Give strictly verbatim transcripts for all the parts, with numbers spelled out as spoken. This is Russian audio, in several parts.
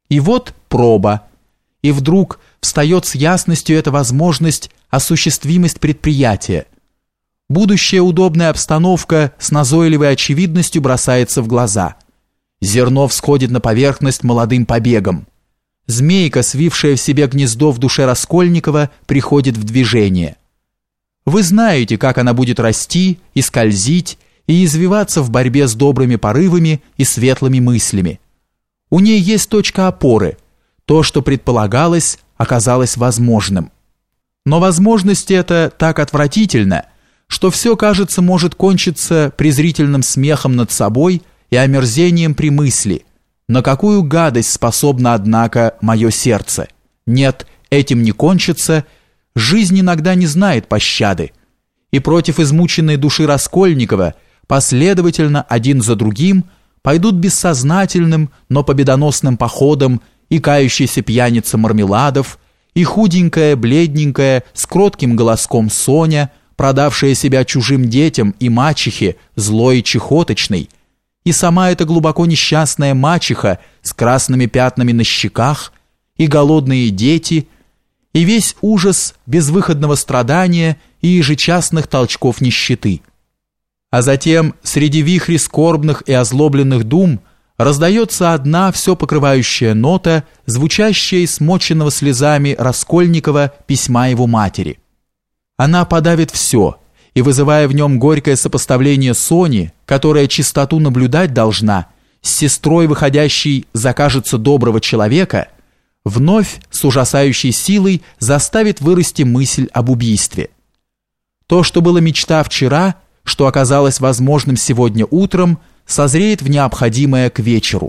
И вот проба. И вдруг встает с ясностью эта возможность, осуществимость предприятия. Будущая удобная обстановка с назойливой очевидностью бросается в глаза. Зерно всходит на поверхность молодым побегом. Змейка, свившая в себе гнездо в душе Раскольникова, приходит в движение. Вы знаете, как она будет расти и скользить, и извиваться в борьбе с добрыми порывами и светлыми мыслями. У ней есть точка опоры. То, что предполагалось, оказалось возможным. Но возможность эта так отвратительна, что все, кажется, может кончиться презрительным смехом над собой и омерзением при мысли, на какую гадость способно, однако, мое сердце. Нет, этим не кончится, жизнь иногда не знает пощады. И против измученной души Раскольникова последовательно один за другим пойдут бессознательным, но победоносным походом и кающийся пьяница Мармеладов, и худенькая, бледненькая, с кротким голоском Соня, продавшая себя чужим детям и мачехе, злой и чехоточной, и сама эта глубоко несчастная мачеха с красными пятнами на щеках, и голодные дети, и весь ужас безвыходного страдания и ежечасных толчков нищеты. А затем среди вихрей скорбных и озлобленных дум раздается одна все покрывающая нота, звучащая из смоченного слезами Раскольникова письма его матери. Она подавит все, и, вызывая в нем горькое сопоставление Сони, которая чистоту наблюдать должна, с сестрой, выходящей за, кажется, доброго человека, вновь с ужасающей силой заставит вырасти мысль об убийстве. То, что было мечта вчера, что оказалось возможным сегодня утром, созреет в необходимое к вечеру.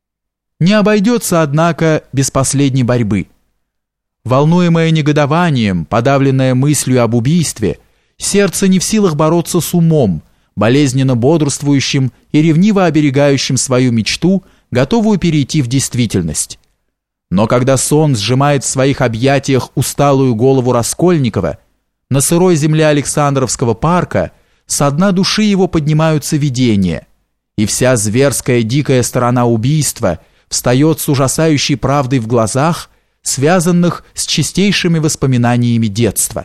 Не обойдется, однако, без последней борьбы. Волнуемое негодованием, подавленное мыслью об убийстве, сердце не в силах бороться с умом, болезненно бодрствующим и ревниво оберегающим свою мечту, готовую перейти в действительность. Но когда сон сжимает в своих объятиях усталую голову Раскольникова, на сырой земле Александровского парка со дна души его поднимаются видения, и вся зверская дикая сторона убийства встает с ужасающей правдой в глазах, связанных с чистейшими воспоминаниями детства.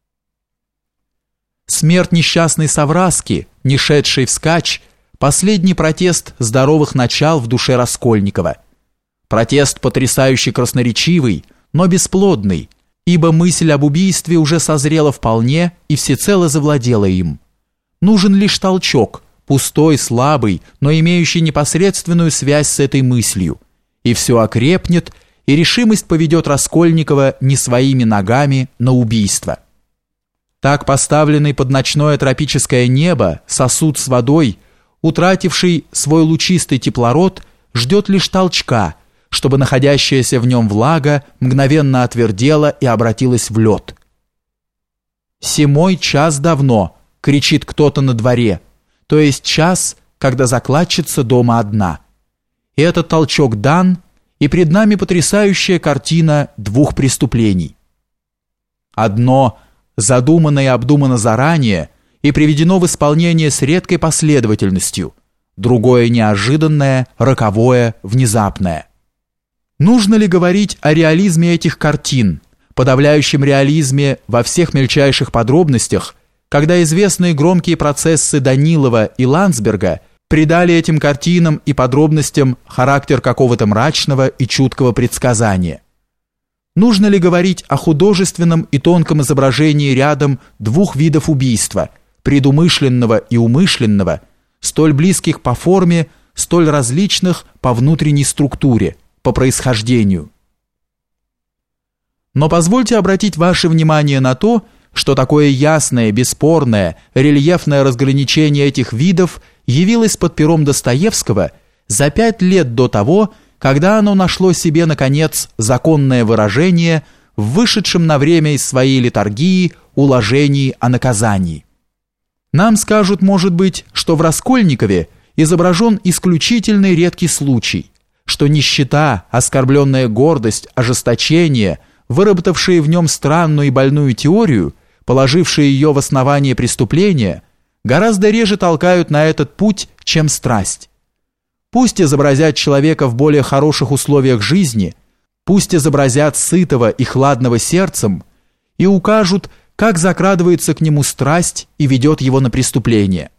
Смерть несчастной Савраски, не шедшей вскачь, последний протест здоровых начал в душе Раскольникова. Протест потрясающе красноречивый, но бесплодный, ибо мысль об убийстве уже созрела вполне и всецело завладела им. Нужен лишь толчок, пустой, слабый, но имеющий непосредственную связь с этой мыслью, и все окрепнет, и решимость поведет Раскольникова не своими ногами на убийство. Так поставленный под ночное тропическое небо сосуд с водой, утративший свой лучистый теплород, ждет лишь толчка, чтобы находящаяся в нем влага мгновенно отвердела и обратилась в лед. «Семой час давно», — кричит кто-то на дворе, то есть час, когда закладчица дома одна. И этот толчок дан, и пред нами потрясающая картина двух преступлений. Одно задумано и обдумано заранее и приведено в исполнение с редкой последовательностью, другое неожиданное, роковое, внезапное. Нужно ли говорить о реализме этих картин, подавляющем реализме во всех мельчайших подробностях, когда известные громкие процессы Данилова и Ландсберга придали этим картинам и подробностям характер какого-то мрачного и чуткого предсказания? Нужно ли говорить о художественном и тонком изображении рядом двух видов убийства, предумышленного и умышленного, столь близких по форме, столь различных по внутренней структуре, по происхождению? Но позвольте обратить ваше внимание на то, что такое ясное, бесспорное, рельефное разграничение этих видов явилось под пером Достоевского за пять лет до того, когда оно нашло себе, наконец, законное выражение в вышедшем на время из своей летаргии уложении о наказании. Нам скажут, может быть, что в Раскольникове изображен исключительный редкий случай, что нищета, оскорбленная гордость, ожесточение, выработавшие в нем странную и больную теорию, положившие ее в основание преступления, гораздо реже толкают на этот путь, чем страсть. Пусть изобразят человека в более хороших условиях жизни, пусть изобразят сытого и хладного сердцем и укажут, как закрадывается к нему страсть и ведет его на преступление.